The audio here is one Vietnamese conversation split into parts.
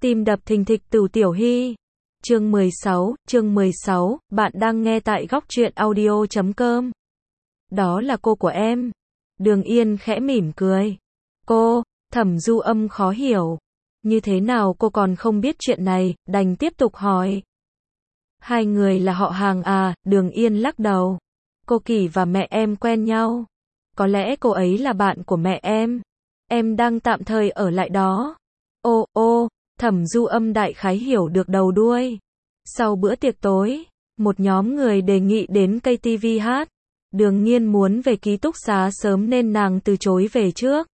Tim đập thình thịch từ Tiểu Hy. Chương 16, bạn đang nghe tại góc truyện audio.com. Đó là cô của em. Đường Yên khẽ mỉm cười. Cô, Thẩm Du Âm khó hiểu. Như thế nào cô còn không biết chuyện này, đành tiếp tục hỏi. Hai người là họ hàng à, Đường Yên lắc đầu. Cô Kỳ và mẹ em quen nhau. Có lẽ cô ấy là bạn của mẹ em. Em đang tạm thời ở lại đó. Ô, Thẩm Du Âm đại khái hiểu được đầu đuôi. Sau bữa tiệc tối, một nhóm người đề nghị đến KTV hát. Đường Nhiên muốn về ký túc xá sớm nên nàng từ chối về trước.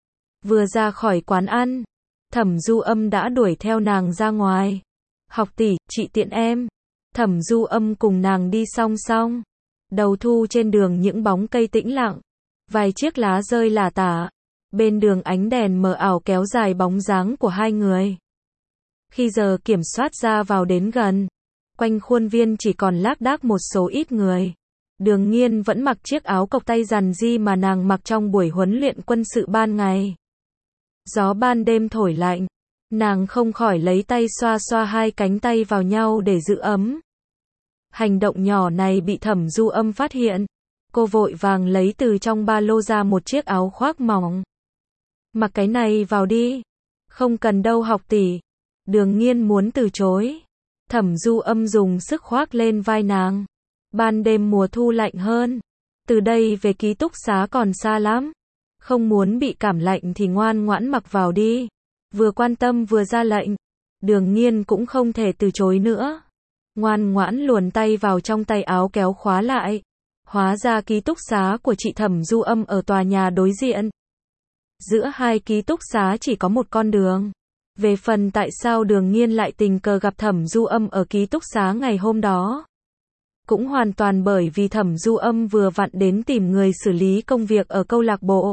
Vừa ra khỏi quán ăn, Thẩm Du Âm đã đuổi theo nàng ra ngoài. Học tỷ, chị tiện em. Thẩm Du Âm cùng nàng đi song song. Đầu thu trên đường những bóng cây tĩnh lặng. Vài chiếc lá rơi lả tả. Bên đường ánh đèn mờ ảo kéo dài bóng dáng của hai người. Khi giờ kiểm soát ra vào đến gần, quanh khuôn viên chỉ còn lác đác một số ít người. Đường Nhiên vẫn mặc chiếc áo cộc tay rằn ri mà nàng mặc trong buổi huấn luyện quân sự ban ngày. Gió ban đêm thổi lạnh, nàng không khỏi lấy tay xoa xoa hai cánh tay vào nhau để giữ ấm. Hành động nhỏ này bị Thẩm Du Âm phát hiện. Cô vội vàng lấy từ trong ba lô ra một chiếc áo khoác mỏng. Mặc cái này vào đi. Không cần đâu học tỷ. Đường Nhiên muốn từ chối. Thẩm Du Âm dùng sức khoác lên vai nàng. Ban đêm mùa thu lạnh hơn. Từ đây về ký túc xá còn xa lắm. Không muốn bị cảm lạnh thì ngoan ngoãn mặc vào đi. Vừa quan tâm vừa ra lệnh. Đường Nhiên cũng không thể từ chối nữa. Ngoan ngoãn luồn tay vào trong tay áo kéo khóa lại. Hóa ra ký túc xá của chị Thẩm Du Âm ở tòa nhà đối diện. Giữa hai ký túc xá chỉ có một con đường. Về phần tại sao Đường Nhiên lại tình cờ gặp Thẩm Du Âm ở ký túc xá ngày hôm đó, cũng hoàn toàn bởi vì Thẩm Du Âm vừa vặn đến tìm người xử lý công việc ở câu lạc bộ.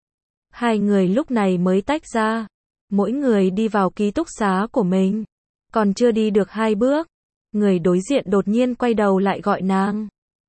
Hai người lúc này mới tách ra. Mỗi người đi vào ký túc xá của mình. Còn chưa đi được hai bước, người đối diện đột nhiên quay đầu lại gọi nàng.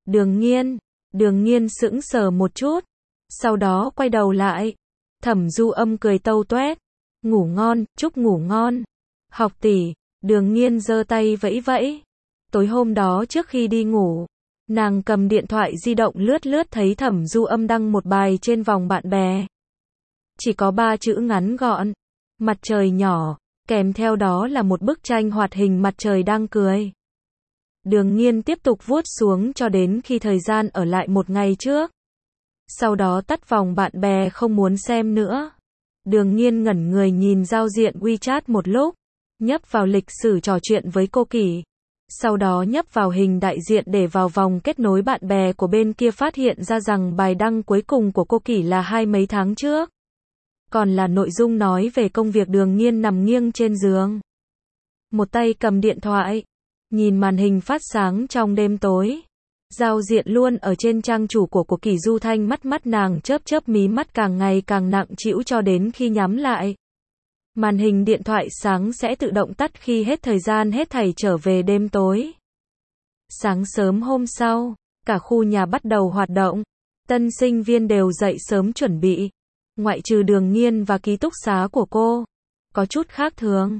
Đường Nhiên sững sờ một chút. Sau đó quay đầu lại. Thẩm Du Âm cười tâu toét. Ngủ ngon, chúc ngủ ngon. Học tỷ. Đường Nhiên giơ tay vẫy vẫy. Tối hôm đó trước khi đi ngủ, nàng cầm điện thoại di động lướt lướt thấy Thẩm Du Âm đăng một bài trên vòng bạn bè. Chỉ có 3 chữ ngắn gọn. Mặt trời nhỏ. Kèm theo đó là một bức tranh hoạt hình mặt trời đang cười. Đường Nhiên tiếp tục vuốt xuống cho đến khi thời gian ở lại một ngày trước. Sau đó tắt vòng bạn bè không muốn xem nữa. Đường Nhiên ngẩn người nhìn giao diện WeChat một lúc. Nhấp vào lịch sử trò chuyện với cô Kỳ. Sau đó nhấp vào hình đại diện để vào vòng kết nối bạn bè của bên kia, phát hiện ra rằng bài đăng cuối cùng của cô Kỳ là mấy tháng trước. Còn là nội dung nói về công việc. Đường Nhiên nằm nghiêng trên giường. Một tay cầm điện thoại. Nhìn màn hình phát sáng trong đêm tối. Giao diện luôn ở trên trang chủ của Kỳ Du Thanh, mắt nàng chớp mí mắt càng ngày càng nặng trĩu cho đến khi nhắm lại. Màn hình điện thoại sáng sẽ tự động tắt khi hết thời gian, hết thảy trở về đêm tối. Sáng sớm hôm sau, cả khu nhà bắt đầu hoạt động. Tân sinh viên đều dậy sớm chuẩn bị. Ngoại trừ Đường Nhiên và ký túc xá của cô. Có chút khác thường.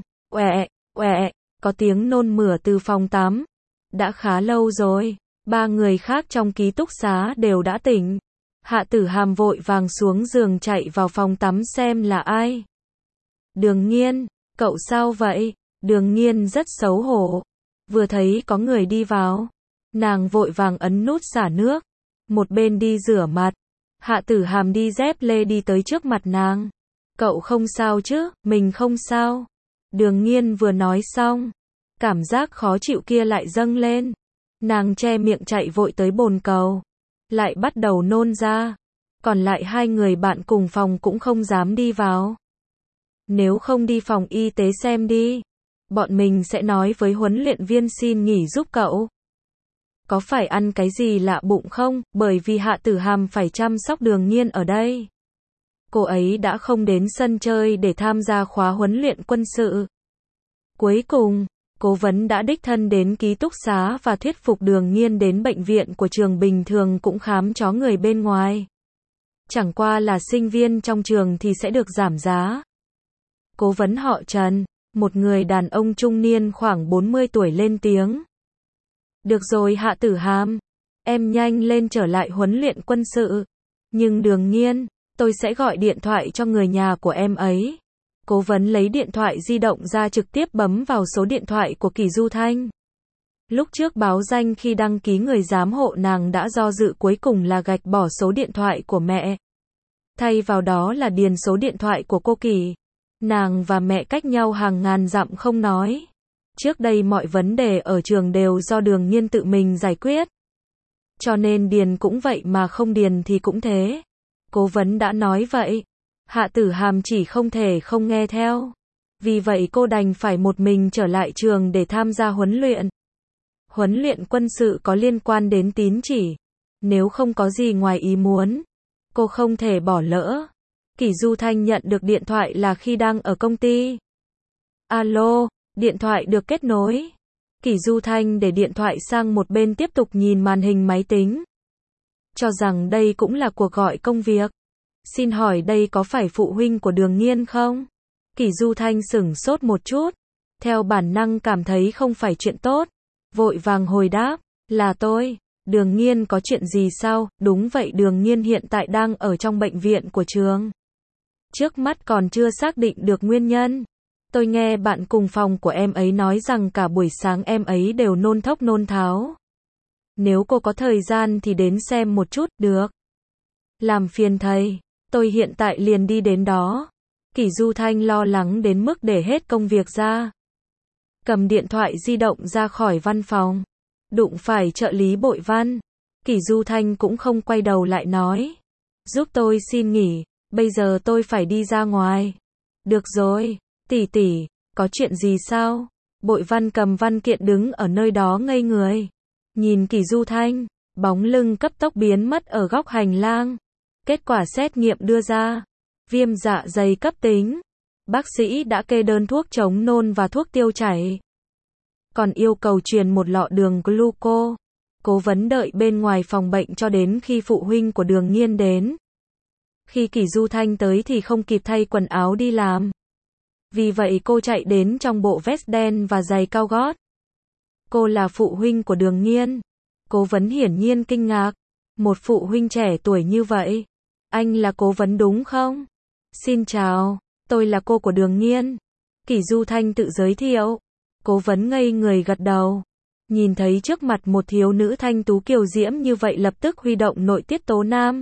Uẹ, có tiếng nôn mửa từ phòng tắm. Đã khá lâu rồi. 3 người khác trong ký túc xá đều đã tỉnh. Hạ Tử Hàm vội vàng xuống giường chạy vào phòng tắm xem là ai. Đường Nhiên, cậu sao vậy? Đường Nhiên rất xấu hổ. Vừa thấy có người đi vào, nàng vội vàng ấn nút xả nước. Một bên đi rửa mặt. Hạ Tử Hàm đi dép lê đi tới trước mặt nàng. Cậu không sao chứ? Mình không sao. Đường Nhiên vừa nói xong, cảm giác khó chịu kia lại dâng lên. Nàng che miệng chạy vội tới bồn cầu. Lại bắt đầu nôn ra. Còn lại 2 người bạn cùng phòng cũng không dám đi vào. Nếu không đi phòng y tế xem đi. Bọn mình sẽ nói với huấn luyện viên xin nghỉ giúp cậu. Có phải ăn cái gì lạ bụng không? Bởi vì Hạ Tử Hàm phải chăm sóc Đường Nhiên ở đây. Cô ấy đã không đến sân chơi để tham gia khóa huấn luyện quân sự. Cuối cùng, cố vấn đã đích thân đến ký túc xá và thuyết phục Đường Nhiên đến bệnh viện của trường bình thường cũng khám chó người bên ngoài. Chẳng qua là sinh viên trong trường thì sẽ được giảm giá. Cố vấn họ Trần, Một người đàn ông trung niên khoảng 40 tuổi lên tiếng. Được rồi Hạ Tử Hàm, em nhanh lên trở lại huấn luyện quân sự. Nhưng Đường Nhiên, tôi sẽ gọi điện thoại cho người nhà của em ấy. Cố vấn lấy điện thoại di động ra trực tiếp bấm vào số điện thoại của Kỷ Du Thanh. Lúc trước báo danh khi đăng ký người giám hộ nàng đã do dự cuối cùng là gạch bỏ số điện thoại của mẹ. Thay vào đó là điền số điện thoại của cô Kỷ. Nàng và mẹ cách nhau hàng ngàn dặm không nói. Trước đây mọi vấn đề ở trường đều do Đường Nhiên tự mình giải quyết. Cho nên điền cũng vậy mà không điền thì cũng thế. Cố vấn đã nói vậy. Hạ Tử Hàm chỉ không thể không nghe theo. Vì vậy cô đành phải một mình trở lại trường để tham gia huấn luyện. Huấn luyện quân sự có liên quan đến tín chỉ. Nếu không có gì ngoài ý muốn, cô không thể bỏ lỡ. Kỷ Du Thanh nhận được điện thoại là khi đang ở công ty. Alo, điện thoại được kết nối. Kỷ Du Thanh để điện thoại sang một bên tiếp tục nhìn màn hình máy tính. Cho rằng đây cũng là cuộc gọi công việc. Xin hỏi đây có phải phụ huynh của Đường Nhiên không? Kỷ Du Thanh sửng sốt một chút. Theo bản năng cảm thấy không phải chuyện tốt. Vội vàng hồi đáp, là tôi. Đường Nhiên có chuyện gì sao? Đúng vậy, Đường Nhiên hiện tại đang ở trong bệnh viện của trường. Trước mắt còn chưa xác định được nguyên nhân. Tôi nghe bạn cùng phòng của em ấy nói rằng cả buổi sáng em ấy đều nôn thốc nôn tháo. Nếu cô có thời gian thì đến xem một chút, được. Làm phiền thầy, tôi hiện tại liền đi đến đó. Kỷ Du Thanh lo lắng đến mức để hết công việc ra. Cầm điện thoại di động ra khỏi văn phòng. Đụng phải trợ lý Bội Văn. Kỷ Du Thanh cũng không quay đầu lại nói. Giúp tôi xin nghỉ, bây giờ tôi phải đi ra ngoài. Được rồi, tỷ tỷ, có chuyện gì sao? Bội Văn cầm văn kiện đứng ở nơi đó ngây người. Nhìn Kỷ Du Thanh, bóng lưng cấp tốc biến mất ở góc hành lang. Kết quả xét nghiệm đưa ra. Viêm dạ dày cấp tính. Bác sĩ đã kê đơn thuốc chống nôn và thuốc tiêu chảy. Còn yêu cầu truyền một lọ đường gluco. Cố vấn đợi bên ngoài phòng bệnh cho đến khi phụ huynh của Đường Nhiên đến. Khi Kỷ Du Thanh tới thì không kịp thay quần áo đi làm. Vì vậy cô chạy đến trong bộ vest đen và giày cao gót. Cô là phụ huynh của Đường Nhiên. Cố vấn hiển nhiên kinh ngạc. Một phụ huynh trẻ tuổi như vậy. Anh là cố vấn đúng không? Xin chào, tôi là cô của Đường Nhiên. Kỷ Du Thanh tự giới thiệu. Cố vấn ngây người gật đầu. Nhìn thấy trước mặt một thiếu nữ thanh tú kiều diễm như vậy lập tức huy động nội tiết tố nam.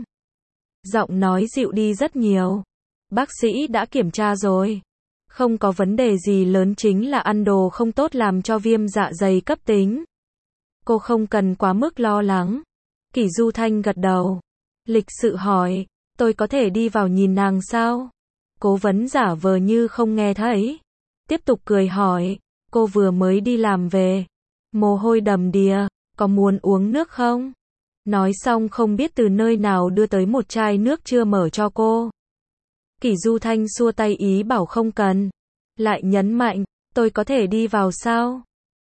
Giọng nói dịu đi rất nhiều. Bác sĩ đã kiểm tra rồi. Không có vấn đề gì lớn, chính là ăn đồ không tốt làm cho viêm dạ dày cấp tính. Cô không cần quá mức lo lắng. Kỷ Du Thanh gật đầu. Lịch sự hỏi, tôi có thể đi vào nhìn nàng sao? Cố vấn giả vờ như không nghe thấy. Tiếp tục cười hỏi, cô vừa mới đi làm về. Mồ hôi đầm đìa, có muốn uống nước không? Nói xong không biết từ nơi nào đưa tới một chai nước chưa mở cho cô. Kỷ Du Thanh xua tay ý bảo không cần. Lại nhấn mạnh, tôi có thể đi vào sao?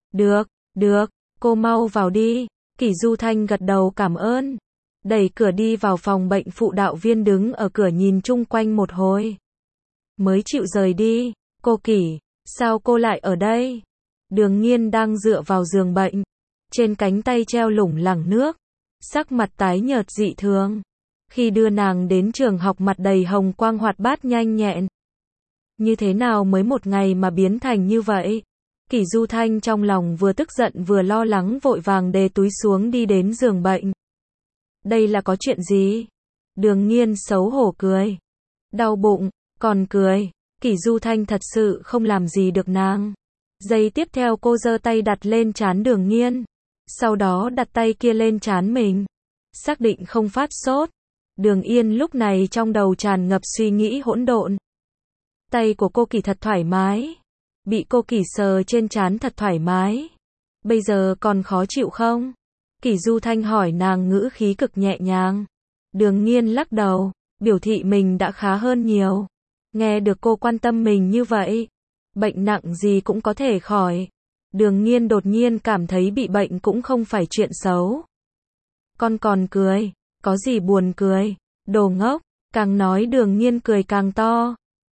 Được, cô mau vào đi. Kỷ Du Thanh gật đầu cảm ơn. Đẩy cửa đi vào phòng bệnh, phụ đạo viên đứng ở cửa nhìn chung quanh một hồi. Mới chịu rời đi. Cô Kỷ, sao cô lại ở đây? Đường Nhiên đang dựa vào giường bệnh. Trên cánh tay treo lủng lẳng nước. Sắc mặt tái nhợt dị thường. Khi đưa nàng đến trường học mặt đầy hồng quang hoạt bát nhanh nhẹn. Như thế nào mới một ngày mà biến thành như vậy? Kỷ Du Thanh trong lòng vừa tức giận vừa lo lắng, vội vàng đè túi xuống đi đến giường bệnh. Đây là có chuyện gì? Đường Nhiên xấu hổ cười. Đau bụng, còn cười. Kỷ Du Thanh thật sự không làm gì được nàng. Giây tiếp theo cô giơ tay đặt lên trán Đường Nhiên. Sau đó đặt tay kia lên trán mình. Xác định không phát sốt. Đường Yên lúc này trong đầu tràn ngập suy nghĩ hỗn độn. Tay của cô Kỷ thật thoải mái. Bị cô Kỷ sờ trên trán thật thoải mái. Bây giờ còn khó chịu không? Kỷ Du Thanh hỏi nàng ngữ khí cực nhẹ nhàng. Đường Nhiên lắc đầu, biểu thị mình đã khá hơn nhiều. Nghe được cô quan tâm mình như vậy, bệnh nặng gì cũng có thể khỏi. Đường Nhiên đột nhiên cảm thấy bị bệnh cũng không phải chuyện xấu. Con còn cười, có gì buồn cười? Đồ ngốc. Càng nói Đường Nhiên cười càng to.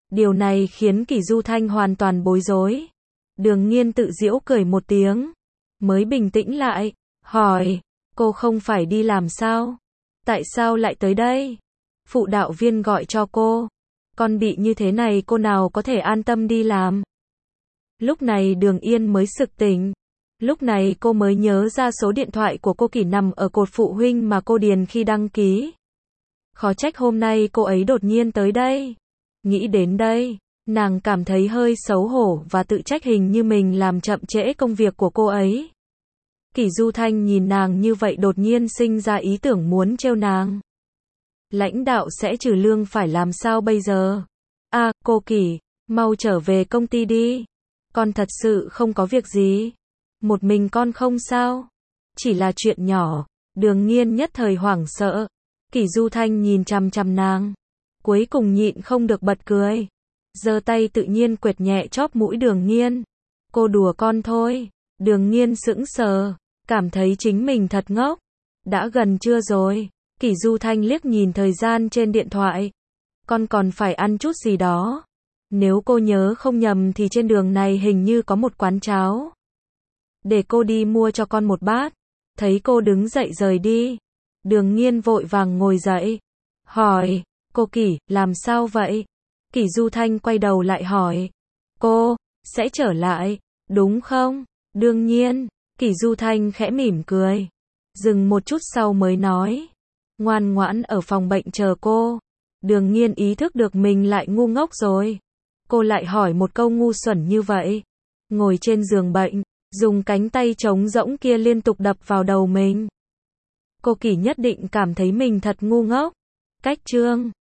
Điều này khiến Kỷ Du Thanh hoàn toàn bối rối. Đường Nghiên tự giễu cười một tiếng, mới bình tĩnh lại, hỏi, cô không phải đi làm sao? Tại sao lại tới đây? Phụ đạo viên gọi cho cô. Con bị như thế này cô nào có thể an tâm đi làm? Lúc này Đường Yên mới sực tỉnh. Lúc này cô mới nhớ ra số điện thoại của cô Kỷ nằm ở cột phụ huynh mà cô điền khi đăng ký. Khó trách hôm nay cô ấy đột nhiên tới đây. Nghĩ đến đây, nàng cảm thấy hơi xấu hổ và tự trách hình như mình làm chậm trễ công việc của cô ấy. Kỷ Du Thanh nhìn nàng như vậy đột nhiên sinh ra ý tưởng muốn trêu nàng. Lãnh đạo sẽ trừ lương phải làm sao bây giờ? À, cô Kỷ, mau trở về công ty đi. Con thật sự không có việc gì. Một mình con không sao? Chỉ là chuyện nhỏ. Đường Nghiên nhất thời hoảng sợ. Kỷ Du Thanh nhìn chằm chằm nàng. Cuối cùng nhịn không được bật cười. Giơ tay tự nhiên quệt nhẹ chóp mũi Đường Nghiên. Cô đùa con thôi. Đường Nghiên sững sờ, cảm thấy chính mình thật ngốc. Đã gần trưa rồi. Kỷ Du Thanh liếc nhìn thời gian trên điện thoại. Con còn phải ăn chút gì đó. Nếu cô nhớ không nhầm thì trên đường này hình như có một quán cháo. Để cô đi mua cho con một bát. Thấy cô đứng dậy rời đi. Đường Nghiên vội vàng ngồi dậy. Hỏi, cô Kỷ, làm sao vậy? Kỷ Du Thanh quay đầu lại hỏi. Cô, sẽ trở lại, đúng không? Đương nhiên. Kỷ Du Thanh khẽ mỉm cười. Dừng một chút sau mới nói. Ngoan ngoãn ở phòng bệnh chờ cô. Đường Nghiên ý thức được mình lại ngu ngốc rồi. Cô lại hỏi một câu ngu xuẩn như vậy. Ngồi trên giường bệnh, dùng cánh tay trống rỗng kia liên tục đập vào đầu mình. Cô Kỷ nhất định cảm thấy mình thật ngu ngốc. Cách chương